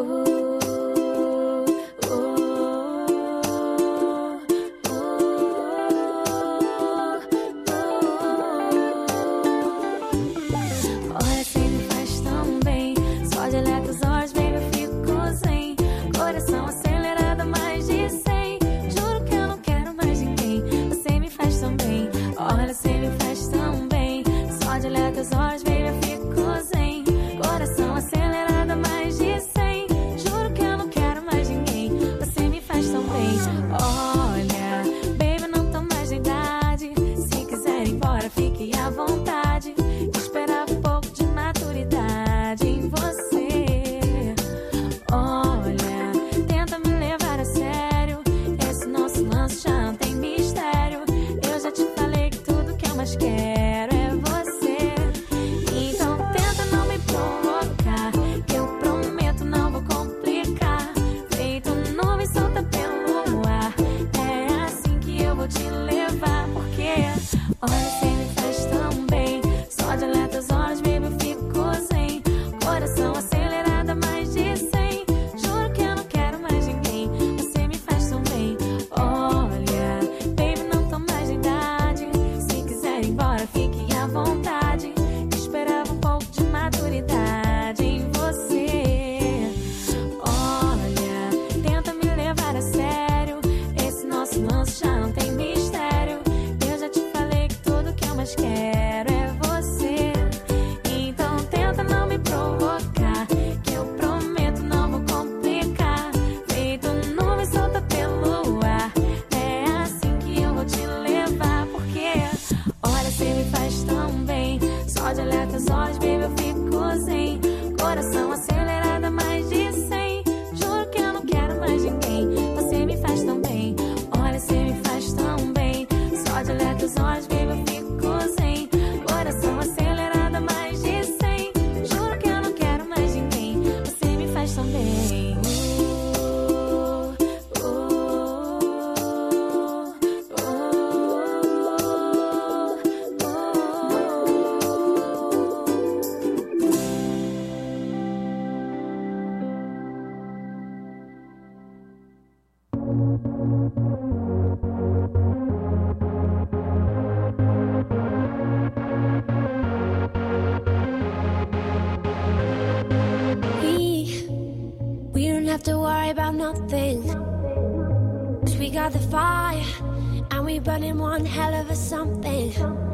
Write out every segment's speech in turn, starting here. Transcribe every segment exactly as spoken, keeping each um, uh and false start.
Burning one hell of a something.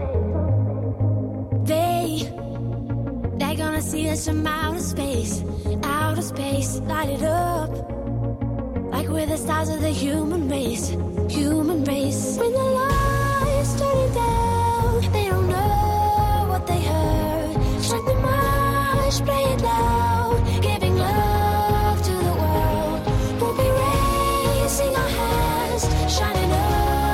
They, they're gonna see us from outer space, outer space, light it up. Like we're the stars of the human race, human race. When the lights turning down, they don't know what they heard. Strike the march, play it loud, giving love to the world. We'll be raising our hands, shining up.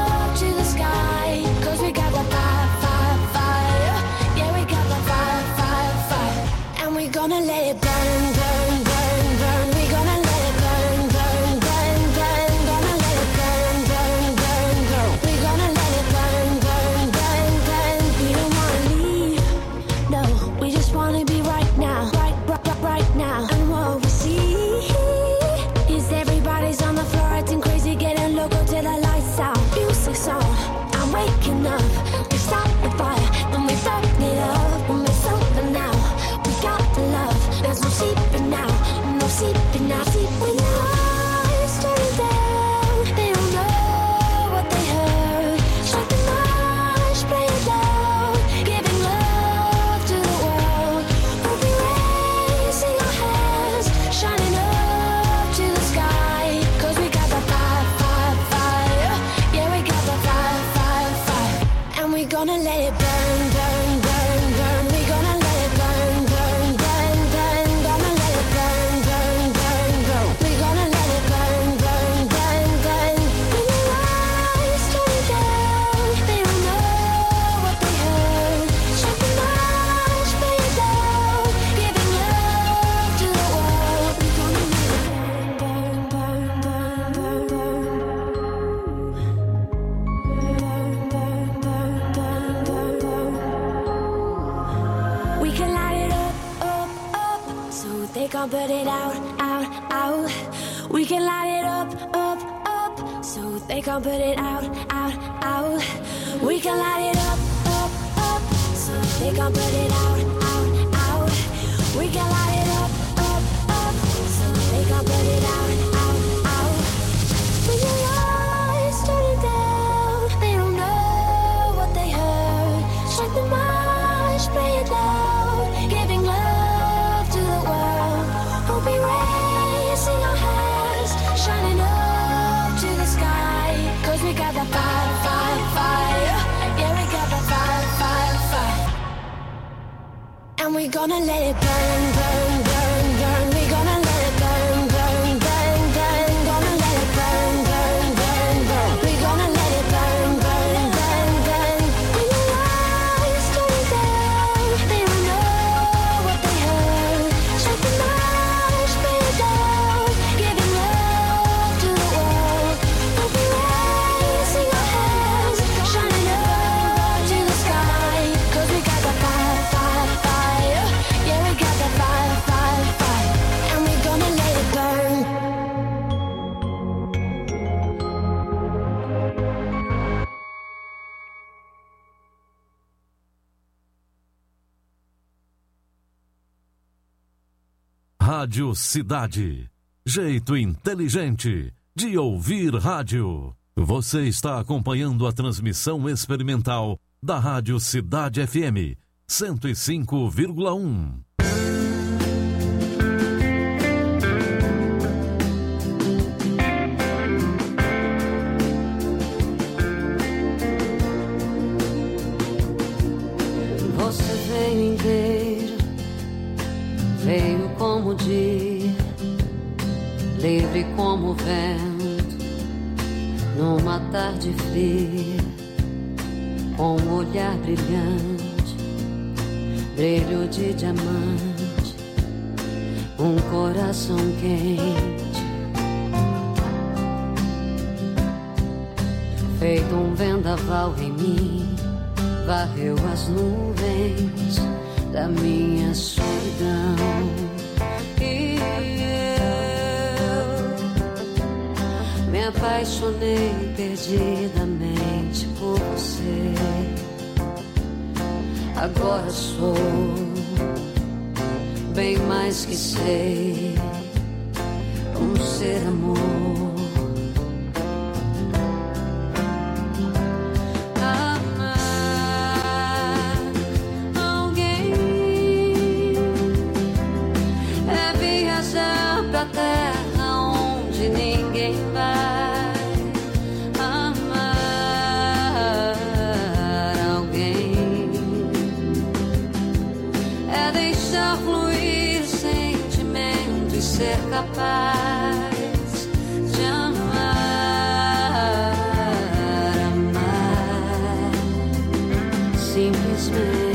Gonna let it burn, burn, burn, burn. We gonna let it burn, burn, burn, burn. Gonna let it burn, burn, burn, burn. We gonna let it burn, burn, burn, burn. We don't wanna leave, no. We just wanna be right now, right, right, right now. And what we see is everybody's on the floor acting crazy, getting loco till the lights out. Music's on, I'm waking up. We start the fire, then we burn it up. When we're sober now. Love, there's no sleeping now, no sleeping now. When the lights turn down, they don't know what they heard. Strike the march, play it loud, giving love to the world. We'll be raising our hands, shining up to the sky. Cause we got the fire, fire, fire. Yeah, we got the fire, fire, fire. And we gonna let it burn, burn, burn, burn. We gonna let it burn, burn. Put it out, out, We can light it up, up, up, so they can't put it out, out, out. We can light it up, up, up, so they can't put it out, out, out. We can light it up, up, up, so they can't put it out, out, out. When your eyes turning down, they don't know what they heard. Strike the march, play it loud, giving love to the world. We'll be raising our hands, shining up to the sky. Cause we got the fire, fire, fire. Yeah, we got the fire, fire, fire. And we're gonna let it burn, burn, burn, burn. We're gonna let it burn, burn, burn, burn. Gonna let it burn, burn, burn, burn. We're gonna let it burn, burn, burn, burn. When your eyes turn down, they don't know what they heard. Strike the march, play it loud, giving love to the world. We'll be raising our hands, shining up to the sky. Cause we got the fire, fire, fire. Yeah, we got the fire, fire, fire. And we're gonna let it burn. Rádio Cidade. Jeito inteligente de ouvir rádio. Você está acompanhando a transmissão experimental da Rádio Cidade F M cento e cinco vírgula um. Você veio inteiro, veio como o dia, livre como o vento, numa tarde fria, com um olhar brilhante, brilho de diamante, um coração quente, feito um vendaval em mim, varreu as nuvens da minha solidão. E eu me apaixonei perdidamente por você. Agora sou bem mais que sei, um ser amor. Terra onde ninguém vai amar alguém, é deixar fluir sentimento e ser capaz de amar, amar simplesmente.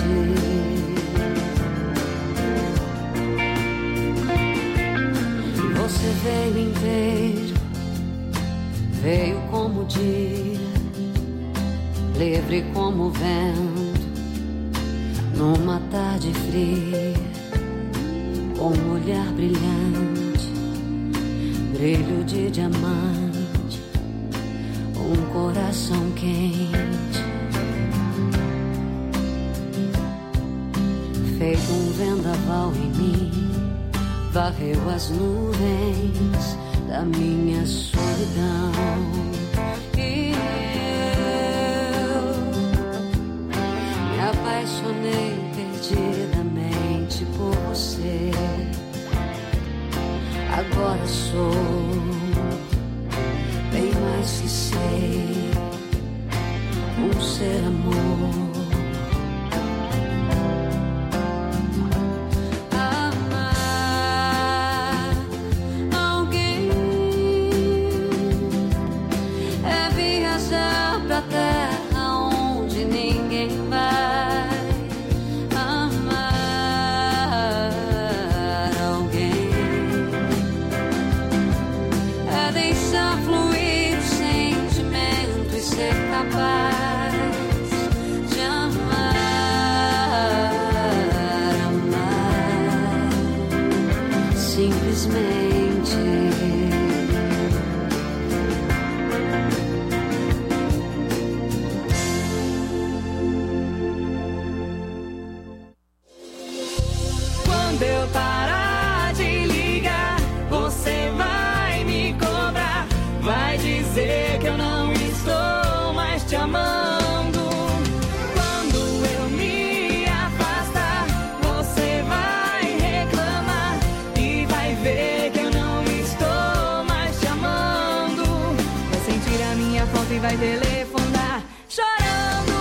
Você veio inteiro, veio como o dia, livre como o vento, numa tarde fria, com um olhar brilhante, brilho de diamante, um coração quente, feito um vendaval em mim, varreu as nuvens da minha solidão. E eu me apaixonei perdidamente por você. Agora sou bem mais que sei, um ser amor. Capaz de e vai telefonar chorando.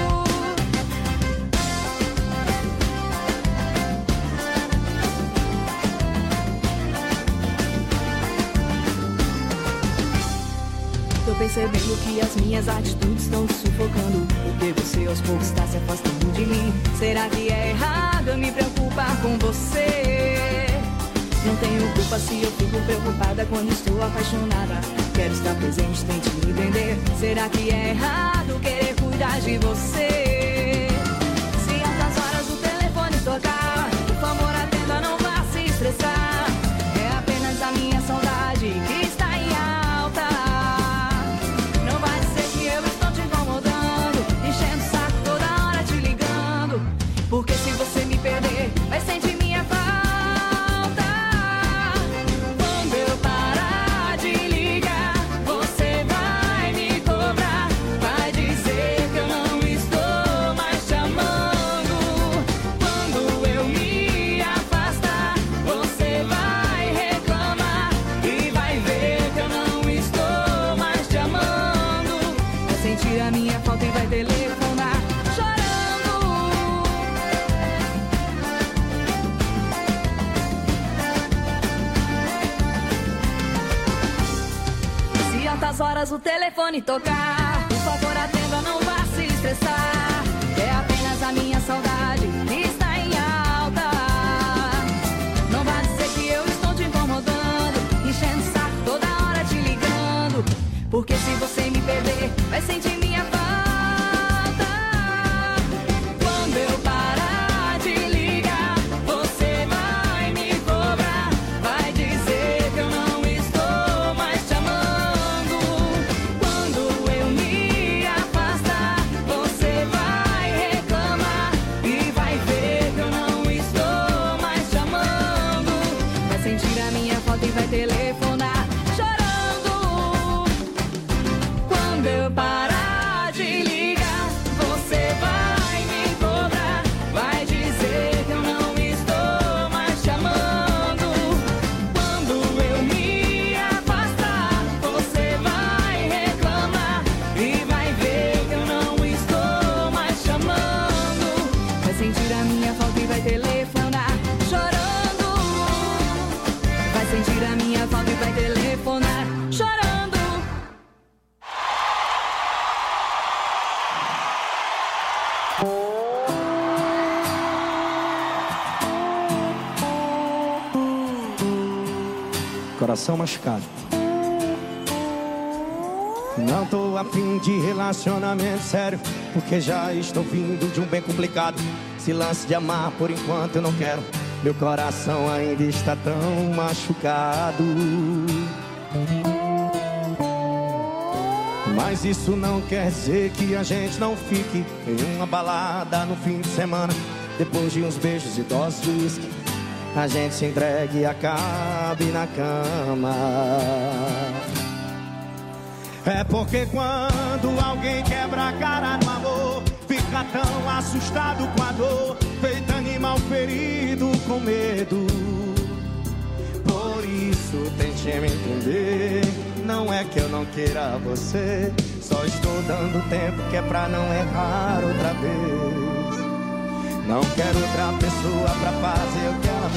Tô percebendo que as minhas atitudes estão te sufocando, porque você aos poucos está se afastando de mim. Será que é errado eu me preocupar com você? Não tenho culpa se eu fico preocupada quando estou apaixonada. Quero estar presente, tente me entender. Será que é errado querer cuidar de você? Se altas horas o telefone tocar, por favor atenda, não vá se estressar. É apenas a minha saudade que está em alta. Não vai dizer que eu estou te incomodando, enchendo o saco toda hora te ligando. Porque se você me perder, vai sentir minha falta. Horas o telefone tocar, por favor atenda, não vá se estressar. É apenas a minha saudade que está em alta. Não vá dizer que eu estou te incomodando, enchendo o saco toda hora te ligando. Porque se você me perder, vai sentir minha falta. Quando eu parar de ligar, você vai me cobrar, vai dizer que eu não estou mais te amando. Vai telefonar chorando. Quando eu parar de ligar, você vai me cobrar, vai dizer que eu não estou mais te amando. Quando eu me afastar, você vai reclamar e vai ver que eu não estou mais te amando. Vai sentir a minha falta e vai telefonar chorando. Sentir a minha falta e vai telefonar chorando. Coração machucado. Não tô afim de relacionamento sério, porque já estou vindo de um bem complicado. Se lance de amar por enquanto eu não quero. Meu coração ainda está tão machucado. Mas isso não quer dizer que a gente não fique em uma balada no fim de semana. Depois de uns beijos e doses de uísque, a gente se entregue e acabe na cama. É porque quando alguém quebra a cara no amor, fica tão assustado com a dor, feito animal ferido com medo. Por isso tente me entender, não é que eu não queira você, só estou dando tempo que é pra não errar outra vez. Não quero outra pessoa pra fazer o que ela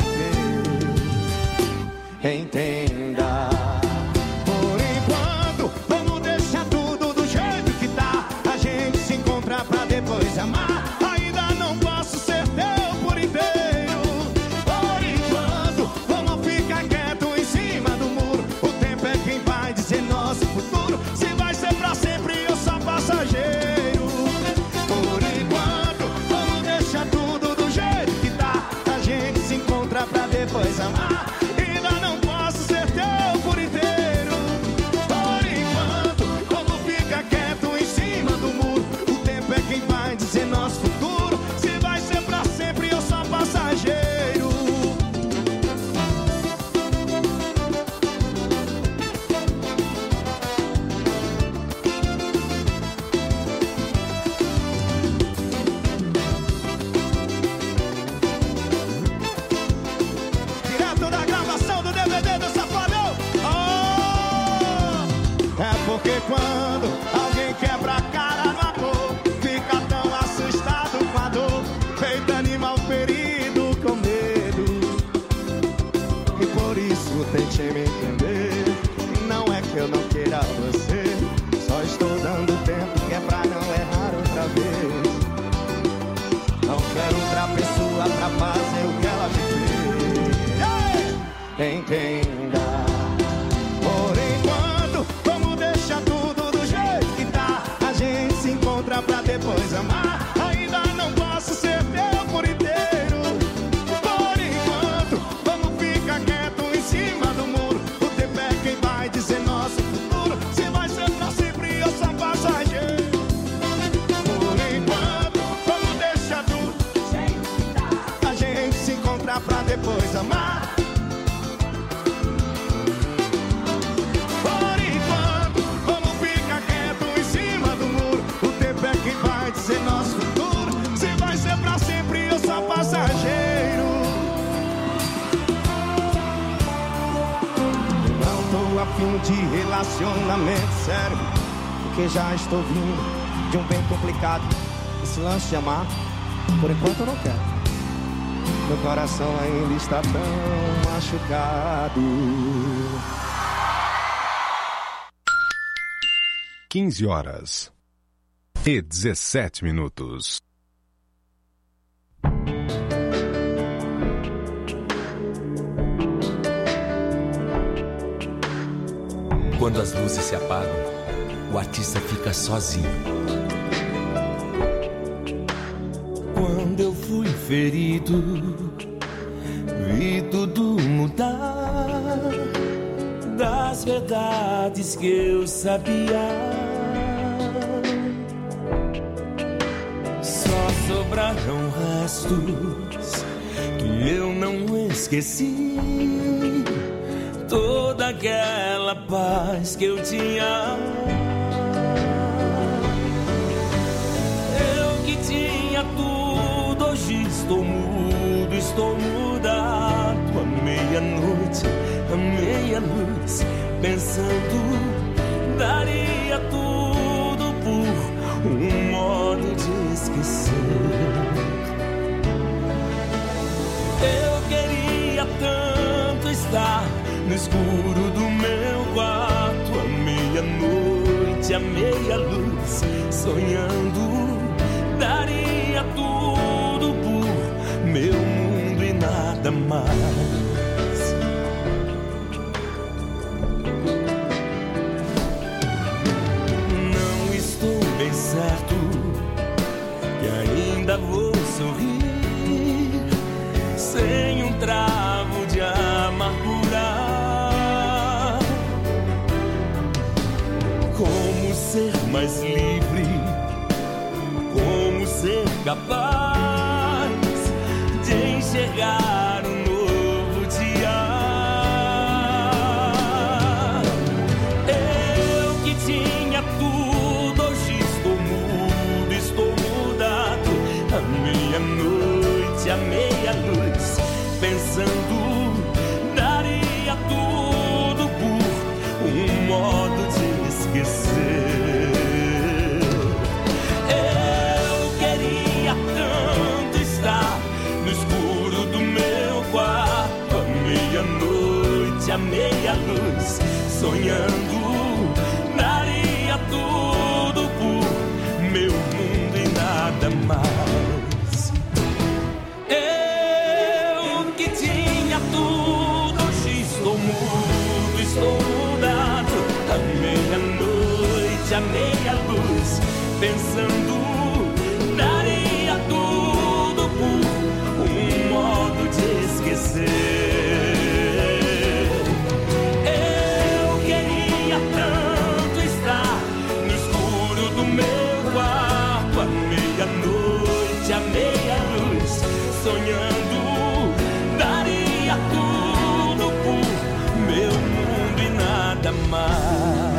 me fez. Entenda. Por enquanto, vamos deixar tudo do jeito que tá. A gente se encontra pra depois amar. Ainda não posso ser teu por inteiro. Por enquanto, vamos ficar quieto em cima do muro. O tempo é quem vai dizer nosso futuro. Se vai ser pra sempre ou só passageiro. Por enquanto, vamos deixar tudo do jeito que tá. A gente se encontra pra depois amar. Ainda não posso ser teu deixe me entender. Não é que eu não queira você, só estou dando tempo que é pra não errar outra vez. Não quero outra pessoa pra fazer o que ela me fez. Entenda. Por enquanto, vamos deixar tudo do jeito que tá. A gente se encontra pra depois amar. Ainda não posso ser teu por inteiro. Por enquanto, vamos ficar quieto em cima do muro. O tempo é quem vai dizer nosso futuro. Se vai ser pra sempre ou só passageiro. Por enquanto, vamos deixar tudo do jeito que tá. A gente se encontra pra depois amar. Ser nosso futuro, se vai ser pra sempre ou só passageiro. Não tô a fim de relacionamento sério, porque já estou vindo de um bem complicado. Esse lance de amar, por enquanto eu não quero. Meu coração ainda está tão machucado. quinze horas e dezessete minutos. Quando as luzes se apagam, o artista fica sozinho. Quando eu fui ferido, vi tudo mudar. Das verdades que eu sabia, sobraram restos que eu não esqueci. Toda aquela paz que eu tinha, eu que tinha tudo, hoje estou mudo, estou mudado. À meia-noite, à meia-luz, pensando, daria tudo por um modo de esquecer. Eu queria tanto estar no escuro do meu quarto, à meia-noite, à meia-luz, sonhando, daria tudo por meu mundo e nada mais. Não estou bem certo que ainda vou sorrir sem um travo de amargura. Como ser mais livre? Como ser capaz de enxergar um novo dia? Eu que tinha tudo, hoje estou mudo, estou mudado. À meia-noite, à meia-luz, pensando, daria tudo por um modo de esquecer. Eu queria tanto estar no escuro do meu quarto, à meia-noite, à meia-luz, sonhando, daria tudo por meu mundo e nada mais. Eu que tinha tudo, hoje estou mudo, estou mudado. À meia-noite, à meia-luz, pensando, daria tudo por um modo de esquecer. Eu queria tanto estar no escuro do meu quarto, à meia-noite, à meia-luz, sonhando, daria tudo por meu mundo e nada mais.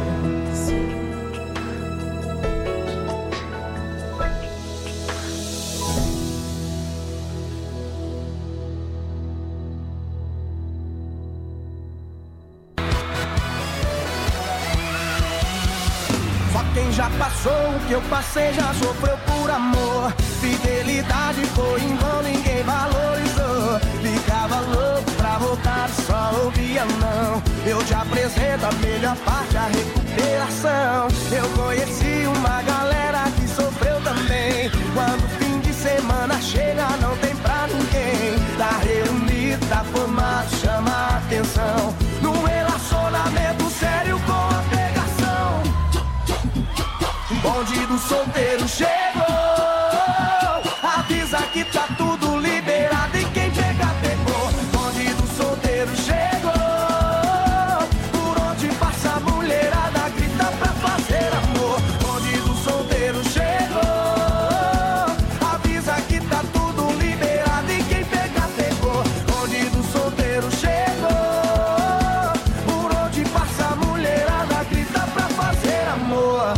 Só quem já passou o que eu passei já sofreu por amor. Fidelidade foi em vão, ninguém valorizou. Ficava louco pra voltar só ouvia não. Eu te apresento a melhor parte, a recuperação. Eu conheci uma galera que sofreu também. Quando o fim de semana chega não tem pra ninguém. Tá reunido, tá formado, chama a atenção. Num relacionamento sério com a pegação. Bonde do solteiro chegou. Avisa que tá tudo liberado e quem pegar pegou. Bonde do solteiro chegou. Por onde passa a mulherada grita pra fazer amor. Bonde do solteiro chegou. Avisa que tá tudo liberado e quem pegar pegou. Bonde do solteiro chegou. Por onde passa a mulherada grita pra fazer amor.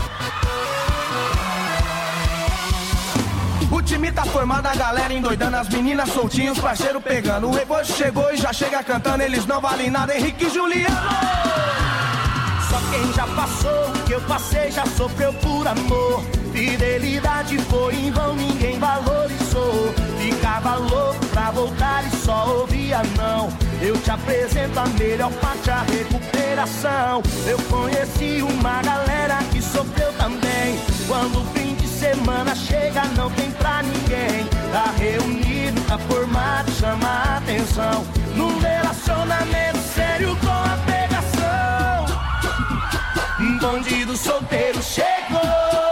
O time tá formado, a galera endoidando, as meninas soltinhas, parceiro pegando. O rebote chegou e já chega cantando, eles não valem nada, Henrique e Juliano. Só quem já passou o que eu passei já sofreu por amor. Fidelidade foi em vão, ninguém valorizou. Ficava louco pra voltar e só ouvia não. Eu te apresento a melhor parte, a recuperação. Eu conheci uma galera que sofreu também. Quando o fim de semana chega não tem pra ninguém. Tá reunido, tá formado, chama a atenção. Num relacionamento sério com a pegação. Bandido solteiro chegou.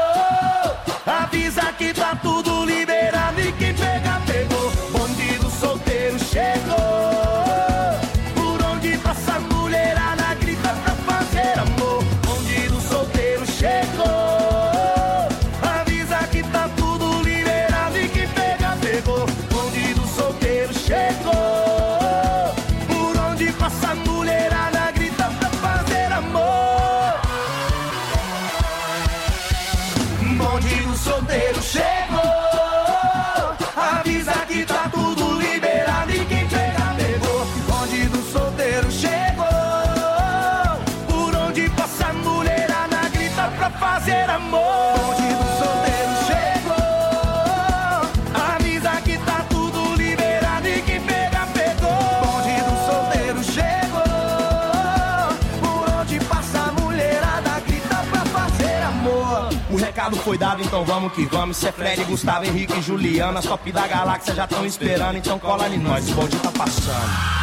Avisa que tá tudo liberado e quem pega pegou. Bandido solteiro chegou. Por onde passa a mulherada grita pra fazer amor. Bandido solteiro chegou. Avisa que tá tudo liberado e quem pega pegou. Bandido solteiro chegou. Por onde passa a mulherada grita pra fazer amor. Bandido solteiro chegou. Avisa que tá tudo liberado e quem pega pegou. Bandido solteiro chegou. Por onde passa a mulherada grita pra fazer amor. Bandido solteiro chegou. Avisa que tá tudo liberado e quem pega pegou. Bandido solteiro chegou. Por onde passa a mulherada grita pra fazer amor. O recado foi dado, então vamos que vamos. Cê é Fred, Gustavo, Henrique e Juliana. As top da galáxia já tão esperando, então cola em nós, o bonde tá passando.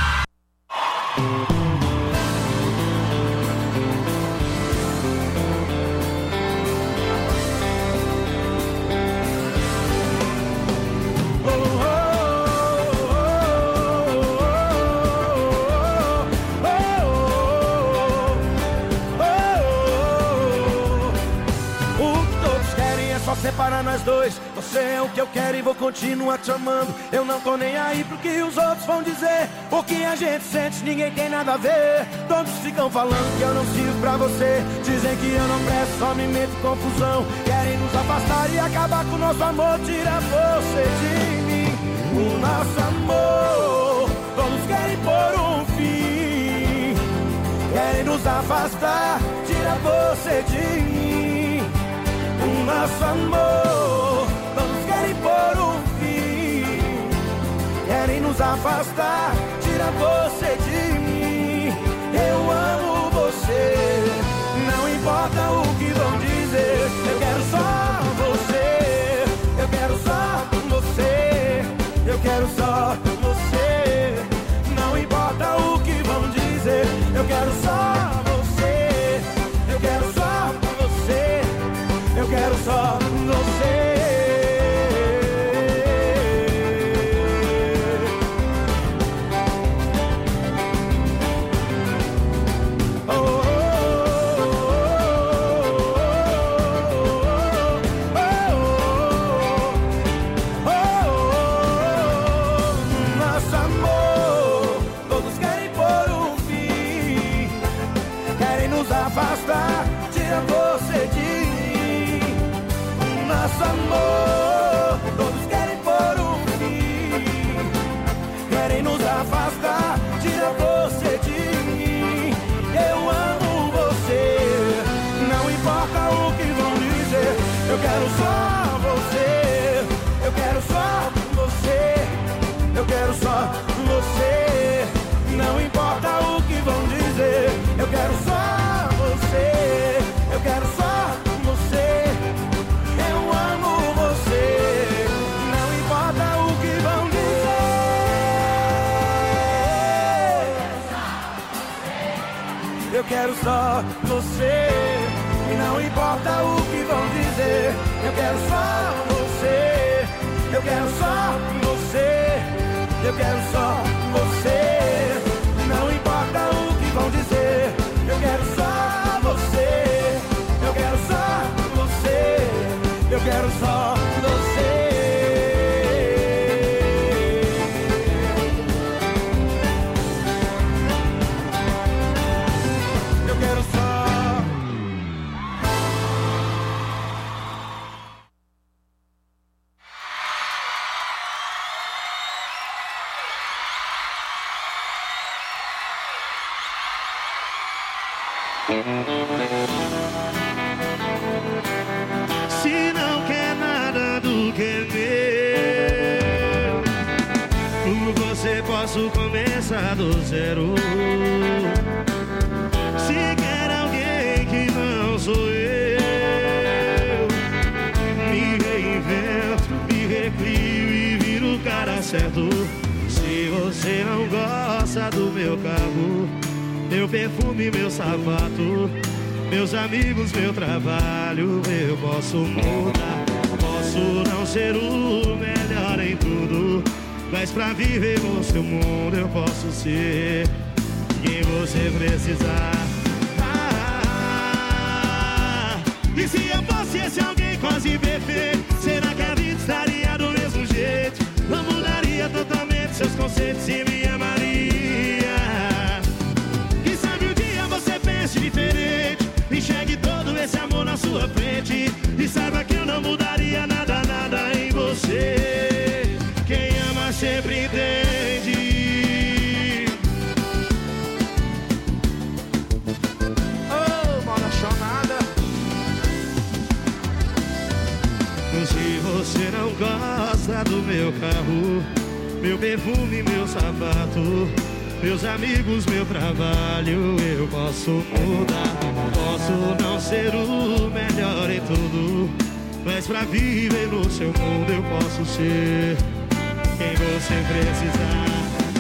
Separa nós dois, você é o que eu quero e vou continuar te amando. Eu não tô nem aí pro que os outros vão dizer. O que a gente sente ninguém tem nada a ver. Todos ficam falando que eu não sirvo pra você. Dizem que eu não presto, só me meto em confusão. Querem nos afastar e acabar com o nosso amor. Tira você de mim, o nosso amor. Todos querem pôr um fim. Querem nos afastar, tira você de mim, o nosso amor. Todos querem pôr um fim. Querem nos afastar, tira você de mim. Eu amo você, não importa o que vão dizer. Eu quero só você, eu quero só você, eu quero só você. Não importa o que vão dizer. Eu quero só você, eu quero só você, eu quero só você. Tira você de mim, nosso amor. Todos querem pôr um fim. Querem nos afastar, tira você de mim. Eu amo você, não importa o que vão dizer. Eu quero só você, eu quero só você, eu quero só você. Eu quero só você, eu quero só você. Eu amo você, não importa o que vão dizer. Eu quero só você, e não importa o que vão dizer. Eu quero só você, eu quero só você. Eu quero só você, não importa o que vão dizer. Eu quero só você, eu quero só você. Eu quero só você. Eu quero só. Se não quer nada do que meu, por você posso começar do zero. Se quer alguém que não sou eu, me reinvento, me recrio e viro o cara certo. Se você não gosta do meu carro, meu perfume, meu sapato, meus amigos, meu trabalho, eu posso mudar. Posso não ser o melhor em tudo, mas pra viver no seu mundo eu posso ser quem você precisar. Ah, e se eu fosse esse alguém quase perfeito, será que a vida estaria do mesmo jeito? Não mudaria totalmente seus conceitos e me amaria. Diferente, enxergue todo esse amor na sua frente e saiba que eu não mudaria nada, nada em você. Quem ama sempre entende. Oh, moda chamada. Se você não gosta do meu carro, meu perfume, meu sapato, meus amigos, meu trabalho, eu posso mudar. Posso não ser o melhor em tudo, mas pra viver no seu mundo eu posso ser quem você precisar.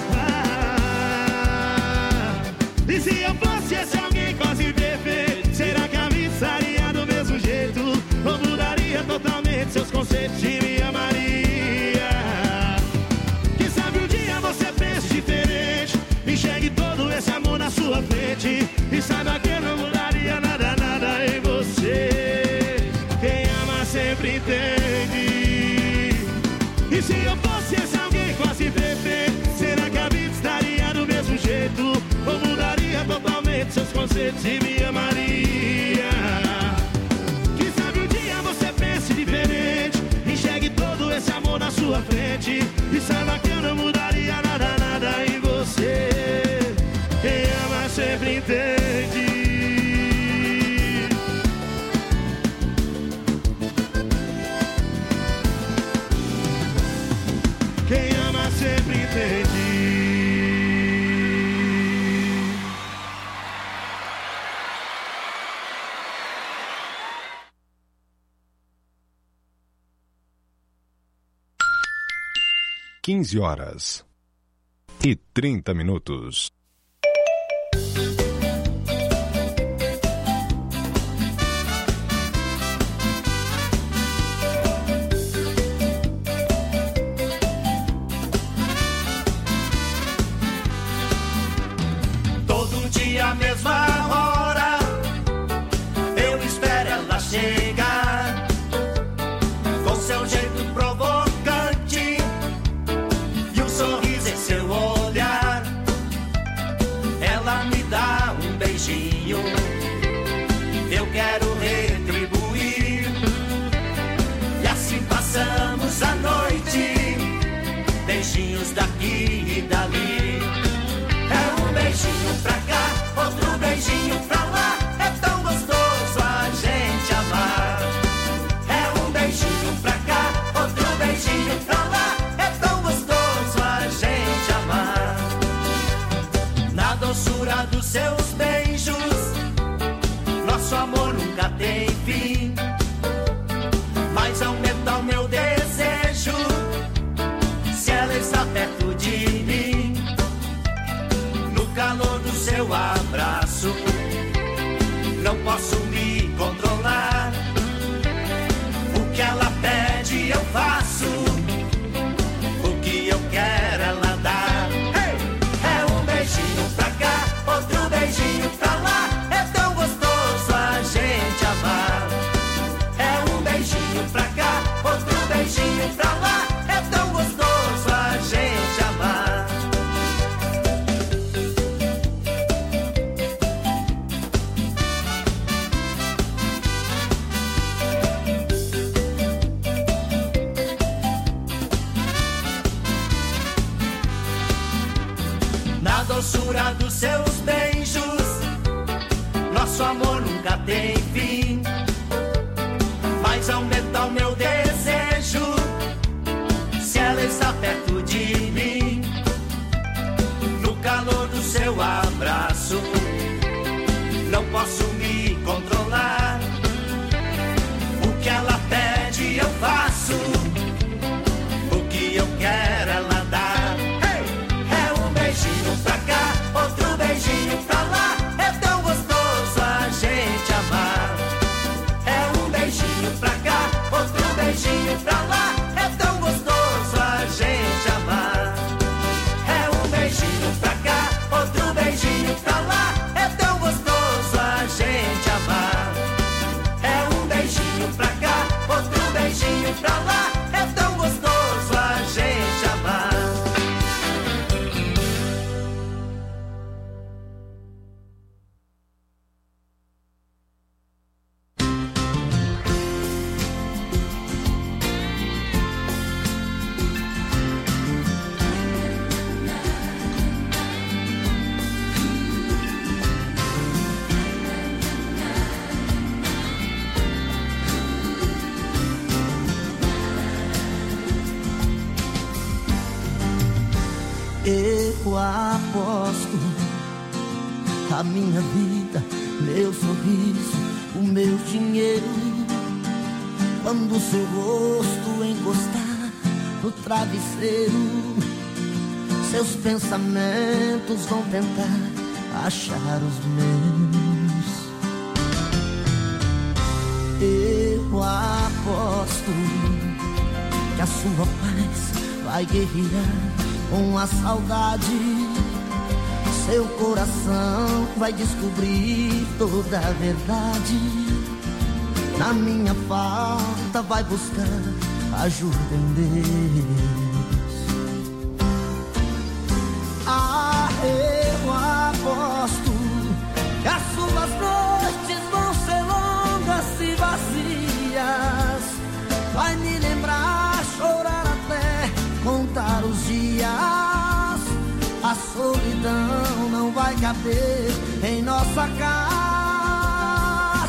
Ah, e se eu fosse esse alguém quase perfeito, será que a vida estaria do mesmo jeito? Ou mudaria totalmente seus conceitos e me amaria? Quem sabe um dia você pense diferente, enxergue todo esse amor na sua frente e saiba que eu não mudaria nada, nada em você. Quem ama sempre entende. E se eu fosse esse alguém quase perfeito, será que a vida estaria do mesmo jeito? Ou mudaria totalmente seus conceitos e me amaria? Quem sabe um dia você pense diferente, enxergue todo esse amor na sua frente e saiba que eu não mudaria nada, nada em você. Quem ama sempre entende. Quem ama sempre entende. Quinze horas e trinta minutos. Todo dia, mesma hora, eu espero ela chegar, com seu jeito provocante e um sorriso em seu olhar. Ela me dá um beijinho, eu quero retribuir, e assim passamos a noite, beijinhos daqui e dali. É um beijinho pra cá, outro beijinho pra lá, é tão gostoso a gente amar. É um beijinho pra cá, outro beijinho pra lá, é tão gostoso a gente amar. Na doçura dos seus beijos, posso me controlar. O que ela pede eu faço, o que eu quero ela dá. É um beijinho pra cá, outro beijinho pra lá. É tão gostoso a gente amar. É um beijinho pra cá, outro beijinho pra lá. É tão gostoso a gente amar. Na doçura dos seus beijos, nosso amor nunca tem fim. Mas aumenta o meu desejo se ela está perto de mim. No calor do seu abraço, não posso me controlar. O que ela pede eu faço, o que eu quero ela dá. É um beijinho pra cá, outro beijinho pra lá. É tão gostoso a gente amar. É um beijinho pra cá, outro beijinho pra lá. É tão gostoso a gente amar. É um beijinho pra cá, outro beijinho pra lá. É tão gostoso a gente amar. É um beijinho pra cá, outro beijinho pra lá. É tão gostoso a gente amar. Eu aposto a minha vida, meu sorriso, o meu dinheiro. Quando seu rosto encostar no travesseiro, seus pensamentos vão tentar achar os meus. Eu aposto que a sua paz vai guerrear com a saudade. Seu coração vai descobrir toda a verdade. Na minha falta vai buscar ajuda em Deus. Ah, eu aposto que as suas noites vão ser longas e vazias. Vai me lembrar, chorar até contar os dias. A solidão não vai caber em nossa casa.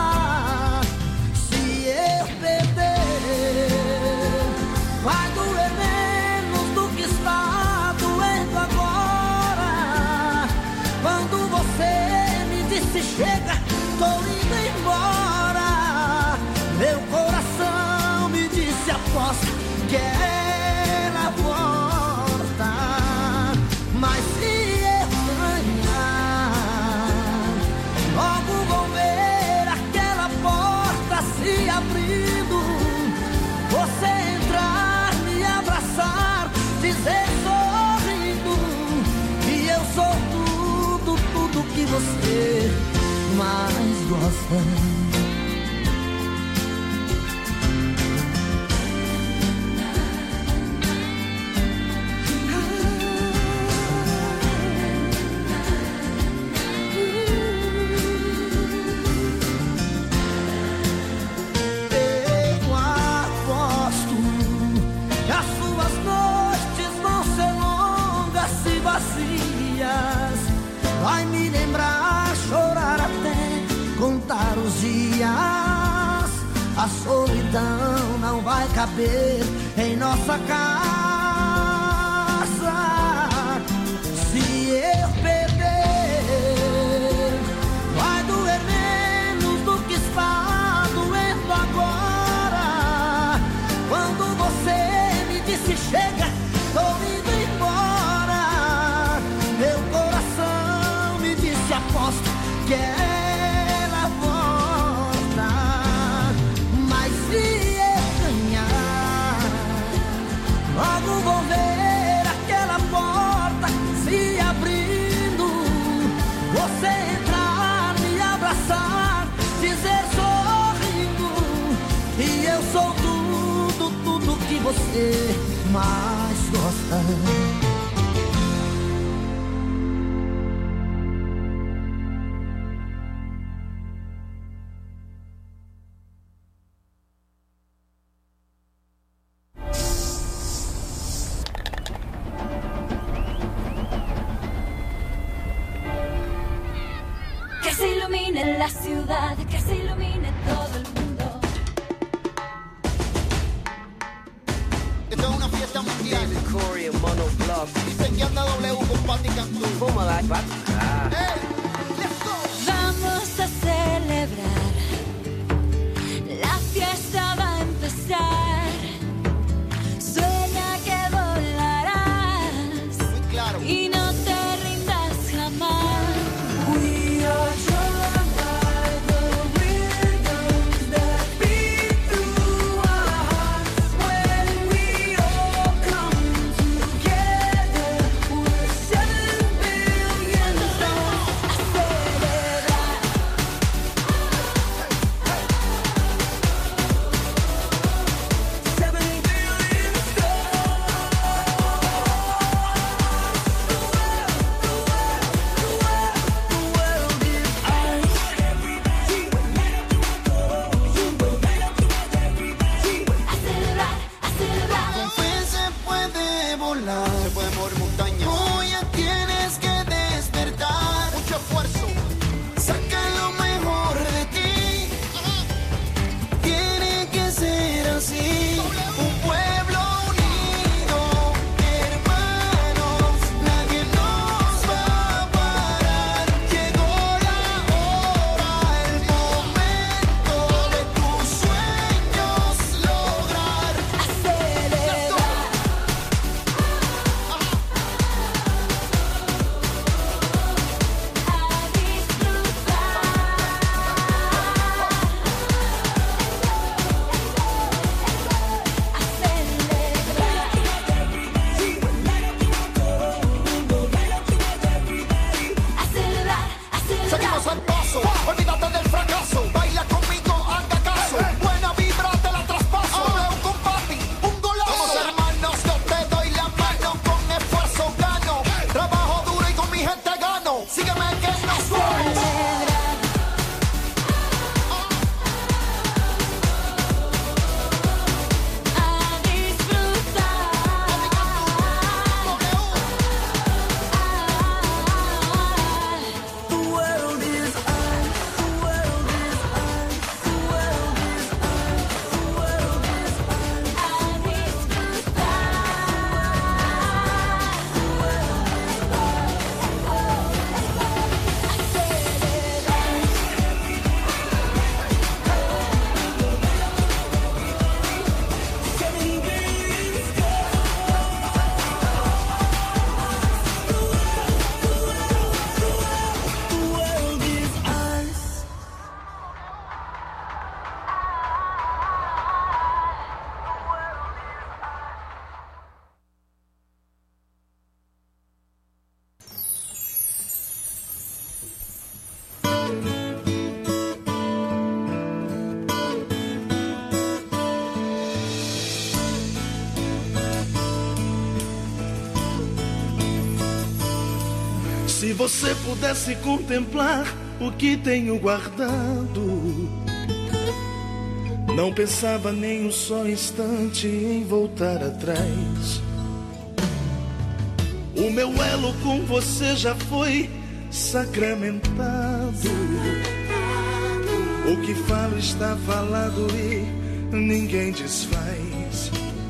Se eu perder, vai doer menos do que está doendo agora. Quando você me disse chega, tô indo embora, meu coração me disse aposto que ela volta. Mas se eu ganhar, logo vou ver aquela porta se abrindo. Você entrar, me abraçar, dizer sorrindo que eu sou tudo, tudo que você mais gosta. Vai me lembrar, chorar até contar os dias. A solidão não vai caber em nossa casa. Se eu perder, vai doer menos do que está doendo agora. Quando você me disse chega, tô indo embora, meu coração me disse aposto que ela volta. você mais gosta. Que se ilumine la ciudad, que se ilumine todo el mundo. Esto es una fiesta mundial. Corey en Mono Club. Dicen que anda W con Patti Cantú. Fúmala, Patti. ¡Hey! ¡Let's go! Vamos a celebrar. La fiesta va a empezar. Sueña que volarás. Muy claro. Y no te rindas jamás. We are drawn by the rhythms that beat through our hearts. When we all come together, we're seven billion stars. A celebrar. Seven billion stars. The world is ours. A celebrar, a celebrar. Con fe se puede volar. Se puede mover montañas. Hoy ya tienes que despertar. Mucho esfuerzo. Saca lo mejor de ti. Tiene que ser así. Un pueblo unido, hermanos. Nadie nos va a parar. Llegó la hora, el momento de tus sueños lograr. A celebrar. A disfrutar. A celebrar, a celebrar. Seguimos al paso, olvídate del fracaso. Baila conmigo, haga caso. Buena vibra, te la traspaso. Veo con Patti, un golazo. Somos hermanos, yo te doy la mano. Con esfuerzo gano. Trabajo duro y con mi gente gano. Sígueme que no suelo. A disfrutar. The world is ours. The world is ours. The world is ours. The world is ours. A disfrutar. The world is ours. Se você pudesse contemplar o que tenho guardado, não pensava nem um só instante em voltar atrás. O meu elo com você já foi sacramentado. O que falo está falado e ninguém desfaz.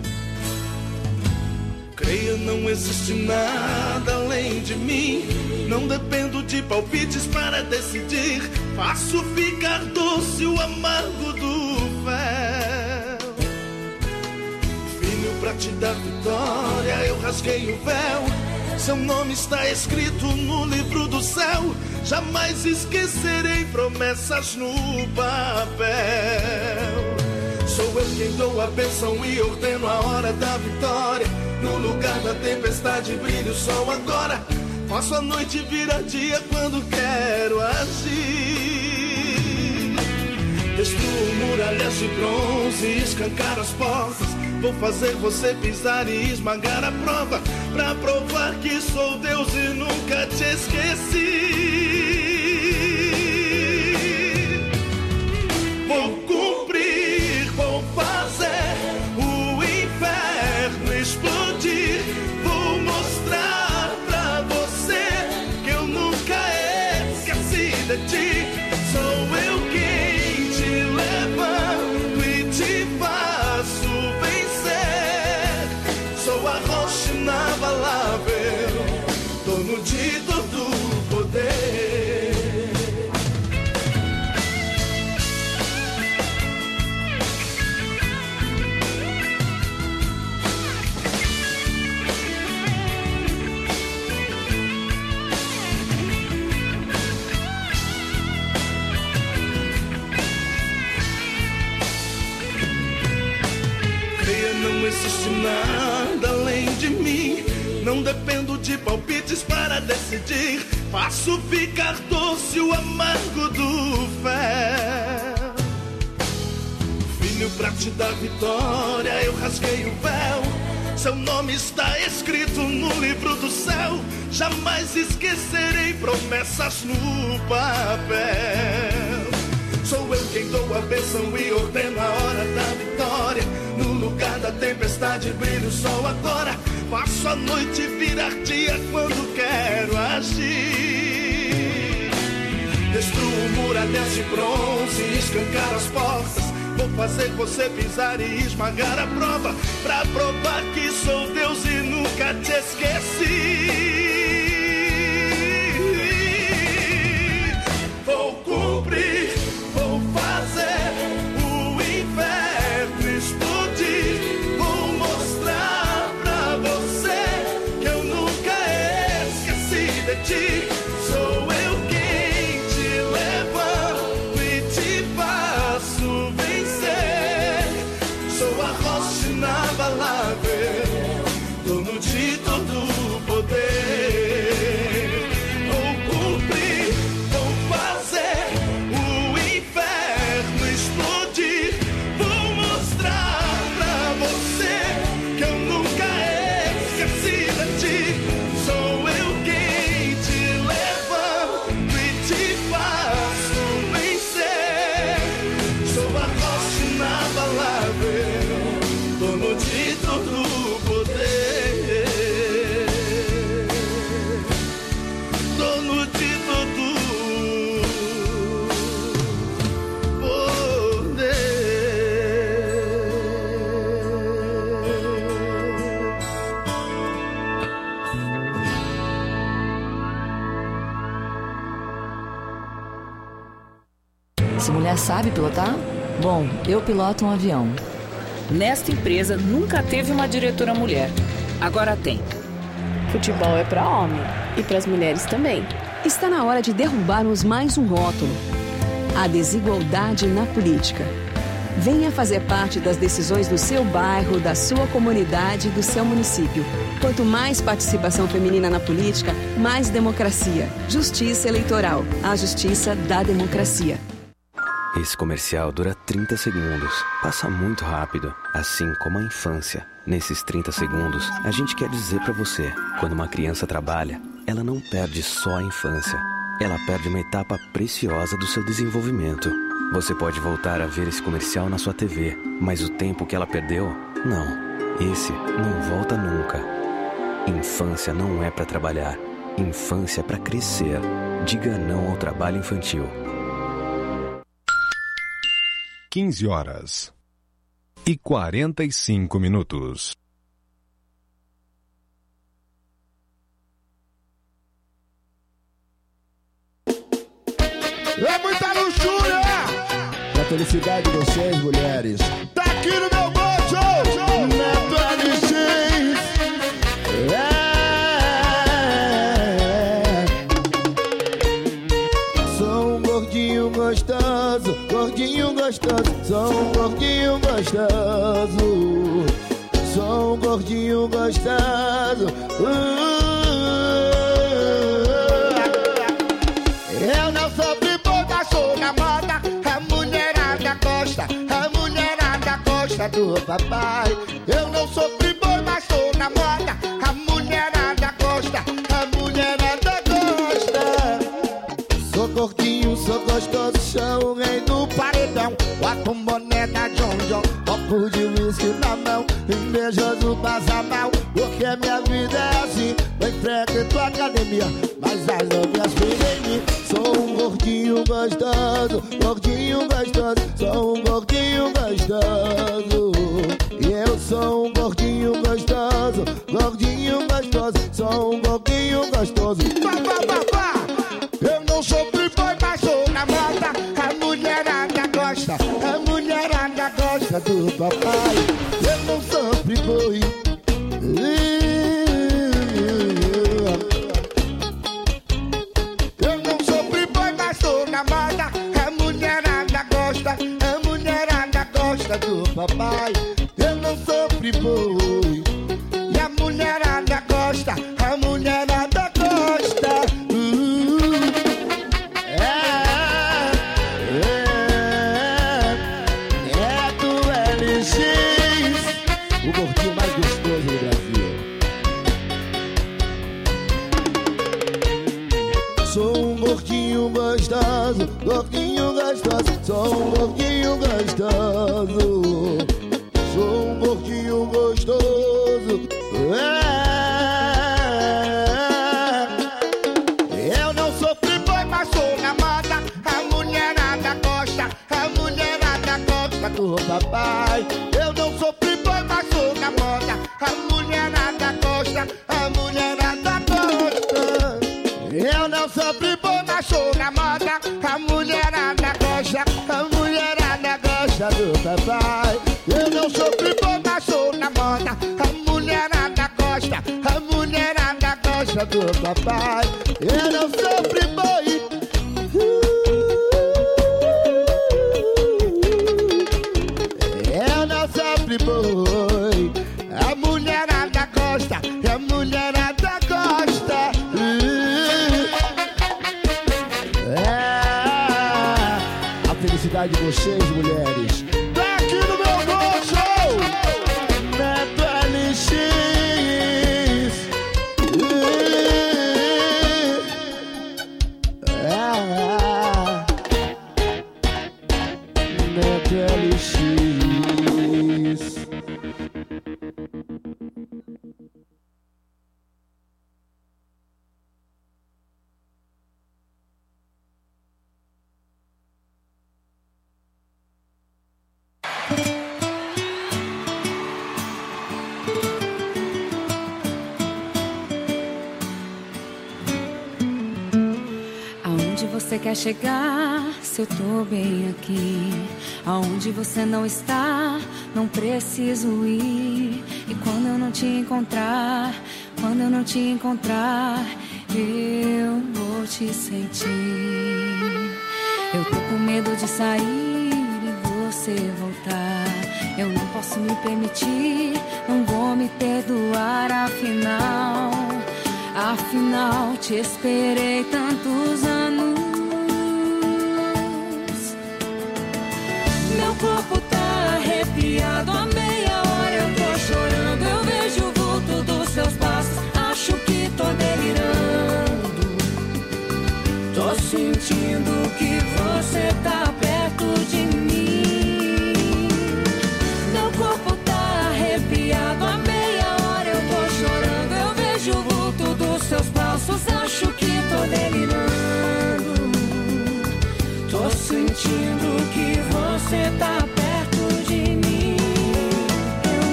Creia, não existe nada além de mim. Não dependo de palpites para decidir. Faço ficar doce o amargo do fel. Filho, pra te dar vitória, eu rasguei o véu. Seu nome está escrito no livro do céu. Jamais esquecerei promessas no papel. Sou eu quem dou a bênção e ordeno a hora da vitória. No lugar da tempestade brilha o sol agora. Faço a noite virar dia quando quero agir. Destruo muralhas de bronze, escancaro as portas. Vou fazer você pisar e esmagar a prova, pra provar que sou Deus e nunca te esqueci. Vou cumprir, vou fazer o inferno explodir. Vou mostrar pra você que eu nunca esqueci de ti. Sou eu quem te levanto e te faço vencer. Sou a rocha inabalável, dono de todo o poder. Não existe nada além de mim. Não dependo de palpites para decidir. Faço ficar doce o amargo do fel. Filho, pra te dar vitória, eu rasguei o véu. Seu nome está escrito no livro do céu. Jamais esquecerei promessas no papel. Sou eu quem dou a bênção e ordeno a hora da vitória. No lugar da tempestade brilha o sol agora. Faço a noite virar dia quando quero agir. Destruo muralhas de bronze e escancar as portas. Vou fazer você pisar e esmagar a prova, pra provar que sou Deus e nunca te esqueci. Vou cumprir, vou fazer o inferno explodir. Vou mostrar pra você que eu nunca esqueci de ti. Sou eu quem te levanto e te faço vencer. Sou a rocha inabalável, dono de todo o poder. Vou cumprir, vou fazer o inferno explodir. Vou mostrar pra você que eu nunca esqueci de ti. Sou eu quem te levanto e te faço vencer. Sou a rocha inabalável, dono de todo o poder. Dono de todo o poder. Essa mulher sabe pilotar? Bom, eu piloto um avião. Nesta empresa nunca teve uma diretora mulher. Agora tem. Futebol é para homem e para as mulheres também. Está na hora de derrubarmos mais um rótulo: a desigualdade na política. Venha fazer parte das decisões do seu bairro, da sua comunidade e do seu município. Quanto mais participação feminina na política, mais democracia. Justiça Eleitoral. A justiça da democracia. Esse comercial dura trinta segundos. Passa muito rápido, assim como a infância. Nesses trinta segundos, a gente quer dizer pra você: quando uma criança trabalha, ela não perde só a infância. Ela perde uma etapa preciosa do seu desenvolvimento. Você pode voltar a ver esse comercial na sua T V, mas o tempo que ela perdeu, não. Esse não volta nunca. Infância não é pra trabalhar. Infância é pra crescer. Diga não ao trabalho infantil. quinze horas e quarenta e cinco minutos. É muita luxúria! Pra felicidade de vocês, mulheres. Tá aqui no meu bolso! Neto L X! É. Sou um gordinho gostoso, gordinho gostoso. Sou um gordinho gostoso. Sou um gordinho gostoso. Uh. Eu não sou pipoca, sou na moda. A mulherada gosta, a mulherada gosta. gosta do papai. Eu não sou playboy, mas tô na moda. A mulherada gosta, a mulherada gosta. Sou gordinho, sou gostoso, sou o rei do paredão. Bota um boné da John John, copo de whisky na mão, invejoso passa mal, porque minha vida é assim. Eu enfrento a academia, mas as novinhas vêm em mim. Sou um gordinho gostoso, gordinho gostoso, sou um gordinho gostoso. E eu sou um gordinho gostoso, gordinho gostoso, sou um gordinho gostoso. Vá, vá, vá, vá. Eu não sou playboy, mas sou na moda. A mulherada gosta, a mulherada gosta do papai. Eu não sou playboy. Eu não sou playboy, mas sou na moda. A mulherada gosta, a mulherada gosta do papai. Eu não sou playboy. E a mulherada gosta, a mulherada gosta. Uh, é, é, é do L X, o gordinho mais gostoso do Brasil. Sou um gordinho gostoso, gordinho gostoso, sou um gordinho gostoso. Sou um gordinho gostoso. É. Eu não sou playboy, mas sou na moda. A mulherada gosta, a mulherada gosta do papai. Eu não sou playboy, mas sou na moda. A mulherada gosta, a mulherada gosta. Eu não sou playboy, mas sou na moda. A mulherada gosta, a mulherada gosta do papai. Eu não sou playboy, mas sou na moda. A mulherada gosta, a mulherada gosta do papai. Eu não sou playboy. Eu não sou playboy. A mulherada gosta, a mulherada gosta. É. A felicidade de vocês, mulheres. Aqui no meu Gol Show, Neto L X. É. Neto L X. Aonde você quer chegar, se eu tô bem aqui? Aonde você não está, não preciso ir. E quando eu não te encontrar, quando eu não te encontrar, eu vou te sentir. Eu tô com medo de sair e você voltar. Eu não posso me permitir, não vou me perdoar, afinal. Afinal, te esperei tantos anos. Meu corpo tá arrepiado, a meia hora eu tô chorando. Eu vejo o vulto dos seus passos, acho que tô delirando. Tô sentindo que você tá perto de mim. Meu corpo tá arrepiado, a meia hora eu tô chorando. Eu vejo o vulto dos seus passos, acho que tô delirando. Tô sentindo que você tá perto de mim. Eu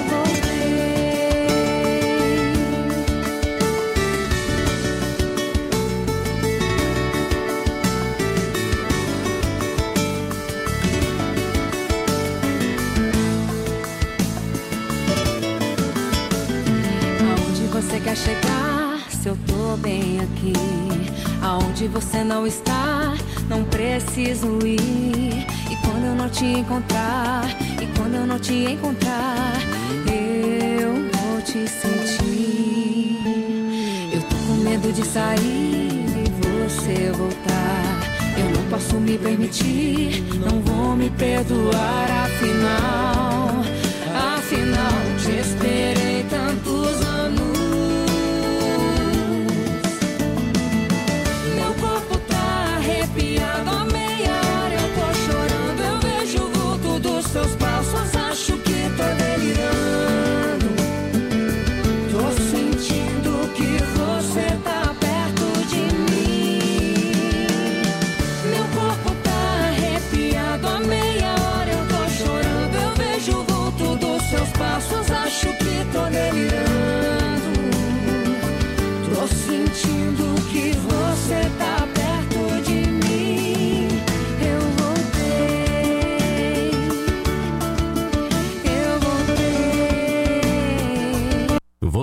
Aonde você quer chegar, se eu tô bem aqui? Aonde você não está, não preciso ir. E quando eu não te encontrar, e quando eu não te encontrar, eu vou te sentir. Eu tô com medo de sair e você voltar. Eu não posso me permitir, não vou me perdoar, afinal.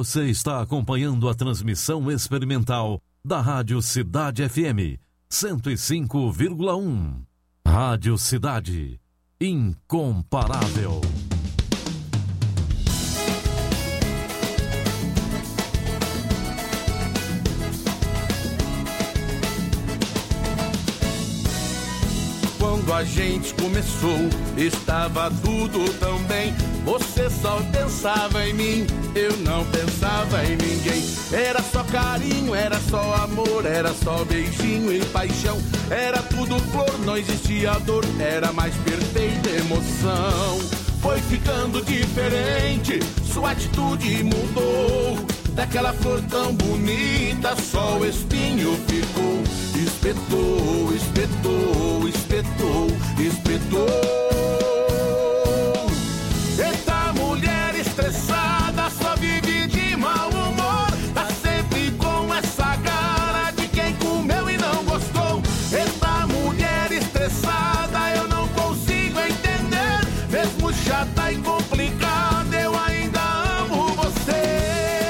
Você está acompanhando a transmissão experimental da Rádio Cidade F M cento e cinco vírgula um. Rádio Cidade, incomparável. Quando a gente começou, estava tudo tão bem. Você só pensava em mim, eu não pensava em ninguém. Era só carinho, era só amor, era só beijinho e paixão. Era tudo flor, não existia dor, era mais perfeita emoção. Foi ficando diferente, sua atitude mudou. Daquela flor tão bonita, só o espinho ficou. Espetou, espetou, espetou, espetou. Eita mulher estressada, só vive de mau humor. Tá sempre com essa cara de quem comeu e não gostou. Eita mulher estressada, eu não consigo entender. Mesmo chata e complicada, eu ainda amo você.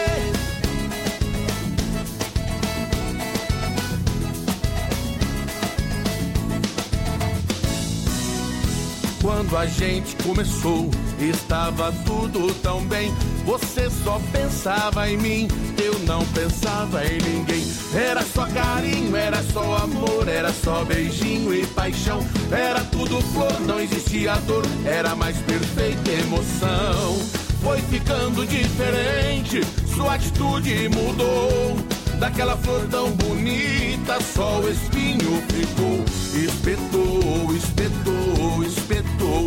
Quando a gente começou, estava tudo tão bem. Você só pensava em mim, eu não pensava em ninguém. Era só carinho, era só amor, era só beijinho e paixão. Era tudo flor, não existia dor, era mais perfeita emoção. Foi ficando diferente, sua atitude mudou. Daquela flor tão bonita, só o espinho ficou. Espetou, espetou, espetou,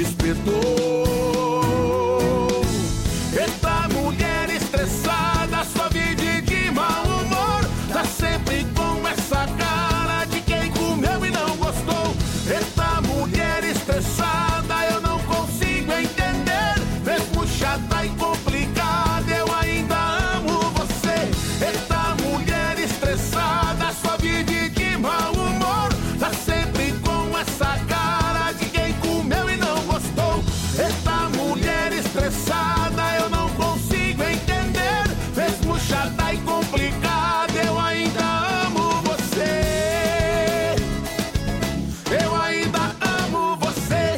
espetou. Eita mulher estressada, só vive de mau humor. Tá sempre com essa cara de quem comeu e não gostou. Eita mulher estressada, eu não consigo entender. Mesmo chata e complicada, eu ainda amo você. Eita mulher estressada, só vive de mau humor. Tá sempre com essa cara de quem comeu e não gostou. Eita mulher estressada, eu não consigo entender. Mesmo chata e complicada, eu ainda amo você. Eu ainda amo você.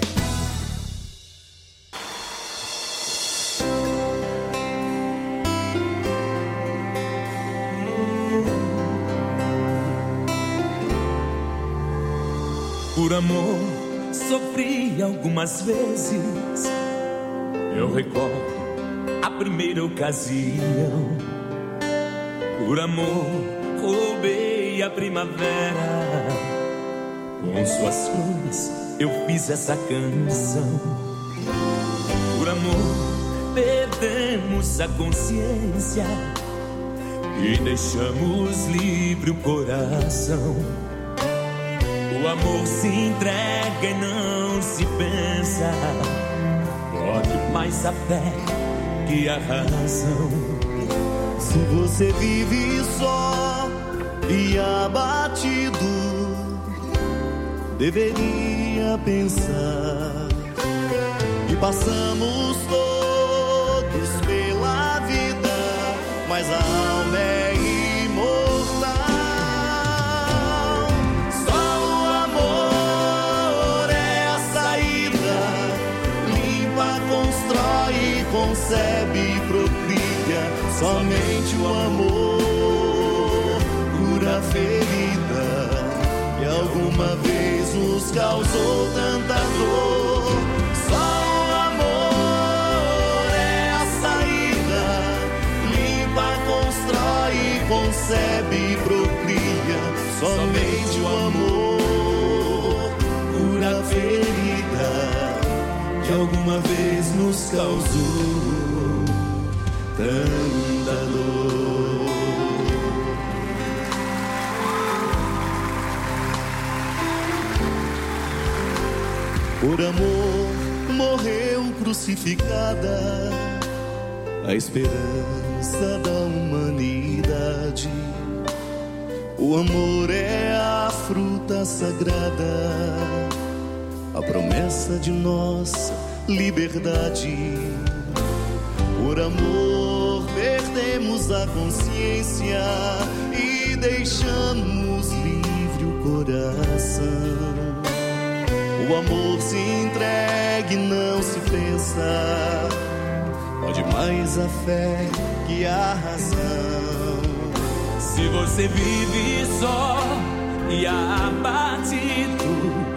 Por amor, sofri algumas vezes. Eu recordo a primeira ocasião. Por amor, roubei a primavera. Com suas flores, eu fiz essa canção. Por amor, perdemos a consciência e deixamos livre o coração. O amor se entrega e não se pensa. Pode mais a fé que a razão. Se você vive só e abatido, deveria pensar que passamos todos pela vida, mas a alma é imortal. Concebe e procria, somente o amor cura a ferida que alguma vez nos causou tanta dor. Só o amor é a saída, limpa, constrói, concebe e procria, somente o amor cura a ferida que alguma vez nos causou tanta dor. Por amor morreu crucificada a esperança da humanidade. O amor é a fruta sagrada, a promessa de nossa liberdade. Por amor perdemos perdemos a consciência e deixamos livre o coração. O amor se entregue, não se pensa, pode mais a fé que a razão. Se você vive só e abatido,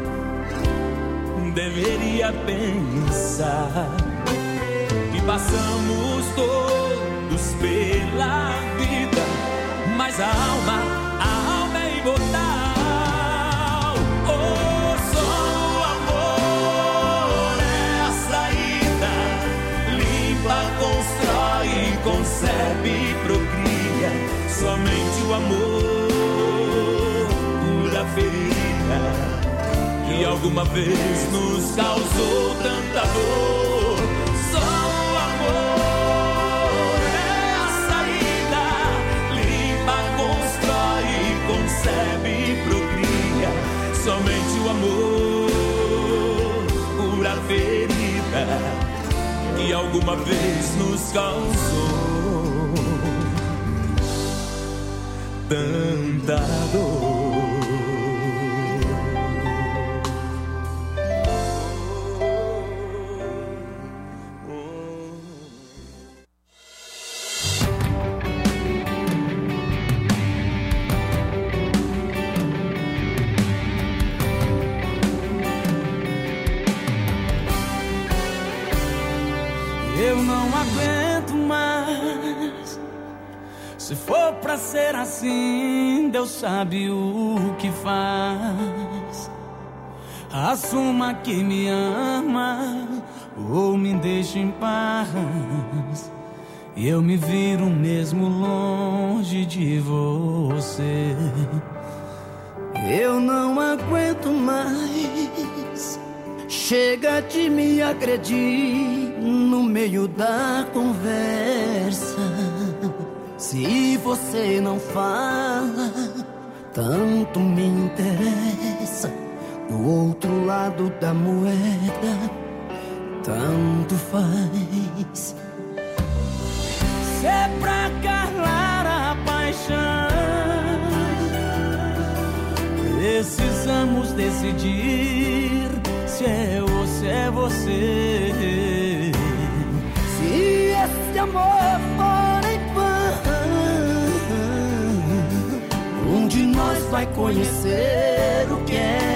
deveria pensar que passamos todos pela vida, mas a alma, a alma é imortal. Oh, só o amor é a saída, limpa, constrói, concebe, procria. Somente o amor cura a ferida que alguma vez nos causou tanta dor. Só o amor é a saída, limpa, constrói, concebe, procria. Somente o amor cura a ferida que alguma vez nos causou tanta dor. Eu não aguento mais. Se for pra ser assim, Deus sabe o que faz. Assuma que me ama ou me deixe em paz. E eu me viro mesmo longe de você. Eu não aguento mais. Chega de me agredir no meio da conversa. Se você não fala, tanto me interessa. Do outro lado da moeda, tanto faz. Se é pra calar a paixão, precisamos decidir se é ou se é você. Se esse amor for em vão, um de nós vai conhecer o que é